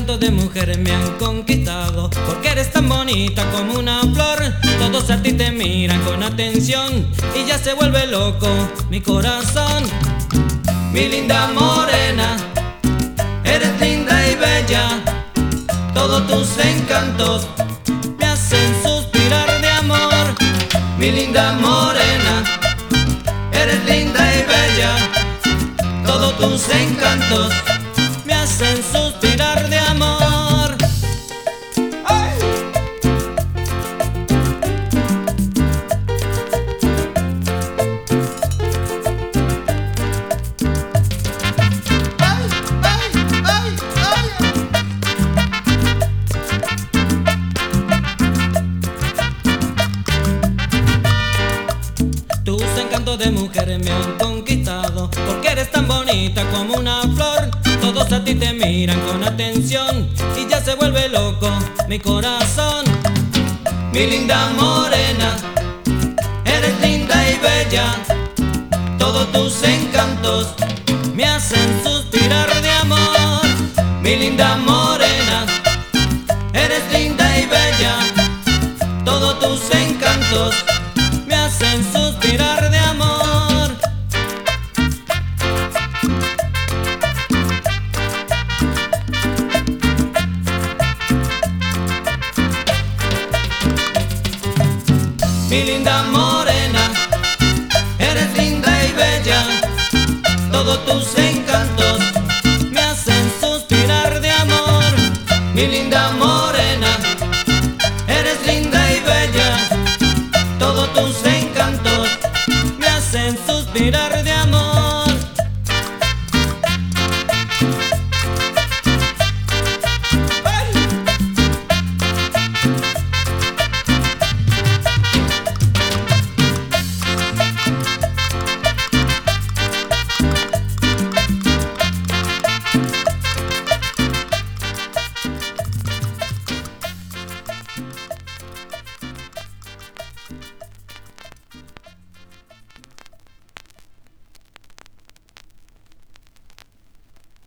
encantos de mujeres me han conquistado, porque eres tan bonita como una flor. Todos a ti te miran con atención y ya se vuelve loco mi corazón. Mi linda morena, eres linda y bella, todos tus encantos me hacen suspirar de amor. Mi linda morena, eres linda y bella, todos tus encantos me hacen suspirar de amor. ¡Ay! Tus encantos de mujeres me han conquistado, porque eres tan bonita como una flor. Todos a ti te miran con atención y ya se vuelve loco mi corazón. Mi linda morena, eres linda y bella, todos tus encantos me hacen suspirar de amor. Mi linda morena, eres linda y bella, todos tus encantos me hacen suspirar de amor. Mi linda morena, eres linda y bella, todos tus encantos